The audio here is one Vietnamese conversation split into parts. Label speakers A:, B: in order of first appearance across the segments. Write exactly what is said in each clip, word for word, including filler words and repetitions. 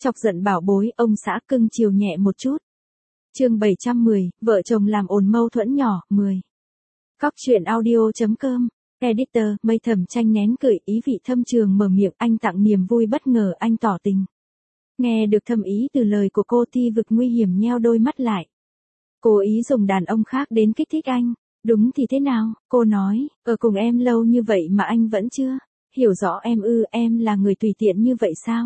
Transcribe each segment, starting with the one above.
A: Chọc giận bảo bối, ông xã cưng chiều nhẹ một chút. Chương bảy trăm mười, vợ chồng làm ồn mâu thuẫn nhỏ, mười. Cóc truyện audio.com, Editor, Mây Thẩm Tranh nén cười, ý vị thâm trường mở miệng, anh tặng niềm vui bất ngờ, anh tỏ tình. Nghe được thâm ý từ lời của cô, Thi Vực nguy hiểm nheo đôi mắt lại. Cố ý dùng đàn ông khác đến kích thích anh. Đúng thì thế nào, cô nói, ở cùng em lâu như vậy mà anh vẫn chưa hiểu rõ em ư, em là người tùy tiện như vậy sao?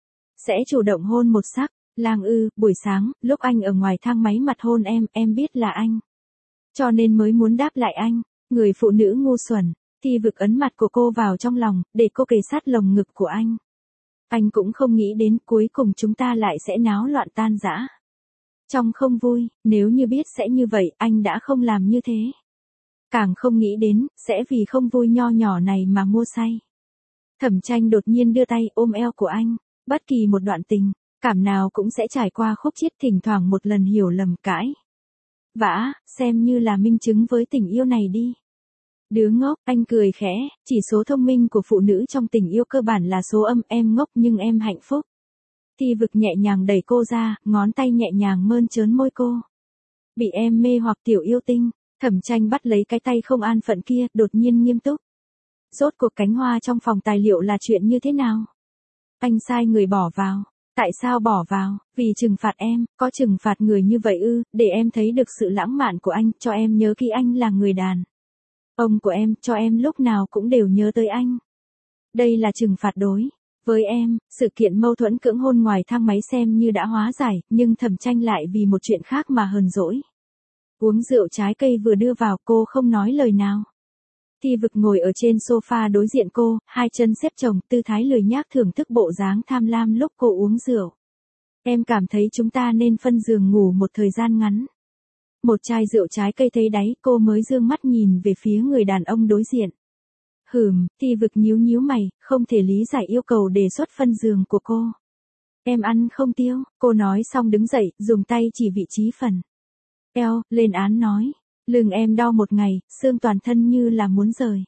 A: Sẽ chủ động hôn một sắc, lang ư, buổi sáng, lúc anh ở ngoài thang máy mặt hôn em, em biết là anh. Cho nên mới muốn đáp lại anh, người phụ nữ ngu xuẩn. Thi Vực ấn mặt của cô vào trong lòng, để cô kề sát lồng ngực của anh. Anh cũng không nghĩ đến cuối cùng chúng ta lại sẽ náo loạn tan rã. Trong không vui, nếu như biết sẽ như vậy, anh đã không làm như thế. Càng không nghĩ đến, sẽ vì không vui nho nhỏ này mà mua say. Thẩm Tranh đột nhiên đưa tay ôm eo của anh, bất kỳ một đoạn tình, cảm nào cũng sẽ trải qua khúc chiết, thỉnh thoảng một lần hiểu lầm cãi vã, xem như là minh chứng với tình yêu này đi. Đứa ngốc, anh cười khẽ, chỉ số thông minh của phụ nữ trong tình yêu cơ bản là số âm, em ngốc nhưng em hạnh phúc. Thi Vực nhẹ nhàng đẩy cô ra, ngón tay nhẹ nhàng mơn trớn môi cô. Bị em mê hoặc tiểu yêu tinh. Thẩm Tranh bắt lấy cái tay không an phận kia, đột nhiên nghiêm túc. Rốt cuộc cánh hoa trong phòng tài liệu là chuyện như thế nào? Anh sai người bỏ vào. Tại sao bỏ vào? Vì trừng phạt em, có trừng phạt người như vậy ư, để em thấy được sự lãng mạn của anh, cho em nhớ khi anh là người đàn ông của em, cho em lúc nào cũng đều nhớ tới anh. Đây là trừng phạt đối với em. Sự kiện mâu thuẫn cưỡng hôn ngoài thang máy xem như đã hóa giải, nhưng Thẩm Tranh lại vì một chuyện khác mà hờn dỗi. Uống rượu trái cây vừa đưa vào, cô không nói lời nào. Thi Vực ngồi ở trên sofa đối diện cô, hai chân xếp chồng, tư thái lười nhác thưởng thức bộ dáng tham lam lúc cô uống rượu. Em cảm thấy chúng ta nên phân giường ngủ một thời gian ngắn. Một chai rượu trái cây thấy đáy, cô mới dương mắt nhìn về phía người đàn ông đối diện. Hừm, Thi Vực nhíu nhíu mày, không thể lý giải yêu cầu đề xuất phân giường của cô. Em ăn không tiêu, cô nói xong đứng dậy, dùng tay chỉ vị trí phần eo, lên án nói. Lưng em đau một ngày, xương toàn thân như là muốn rời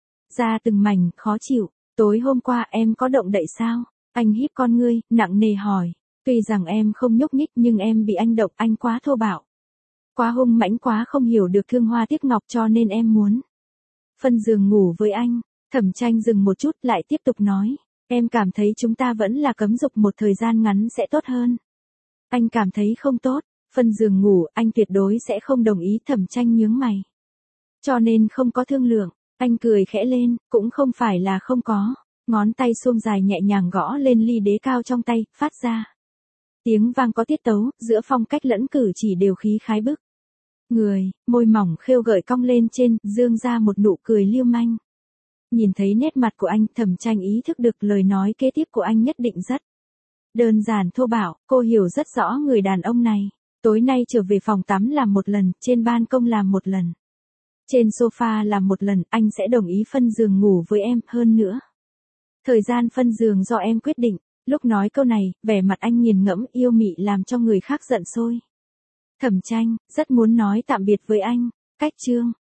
A: ra từng mảnh, khó chịu. Tối hôm qua em có động đậy sao? Anh híp con ngươi, nặng nề hỏi. Tuy rằng em không nhúc nhích nhưng em bị anh động, anh quá thô bạo. Quá hung mãnh, quá không hiểu được thương hoa tiếc ngọc, cho nên em muốn phân giường ngủ với anh. Thẩm Tranh dừng một chút lại tiếp tục nói. Em cảm thấy chúng ta vẫn là cấm dục một thời gian ngắn sẽ tốt hơn. Anh cảm thấy không tốt. Phân giường ngủ, anh tuyệt đối sẽ không đồng ý. Thẩm Tranh nhướng mày. Cho nên không có thương lượng. Anh cười khẽ lên, cũng không phải là không có. Ngón tay suông dài nhẹ nhàng gõ lên ly đế cao trong tay, phát ra tiếng vang có tiết tấu, giữa phong cách lẫn cử chỉ đều khí khái bức người, môi mỏng khêu gợi cong lên trên, dương ra một nụ cười lưu manh. Nhìn thấy nét mặt của anh, Thẩm Tranh ý thức được lời nói kế tiếp của anh nhất định rất đơn giản thô bạo. Cô hiểu rất rõ người đàn ông này. Tối nay trở về phòng tắm làm một lần, trên ban công làm một lần, trên sofa làm một lần, anh sẽ đồng ý phân giường ngủ với em. Hơn nữa, thời gian phân giường do em quyết định. Lúc nói câu này, vẻ mặt anh nghiền ngẫm yêu mị làm cho người khác giận sôi. Thẩm Tranh rất muốn nói tạm biệt với anh. Cách chương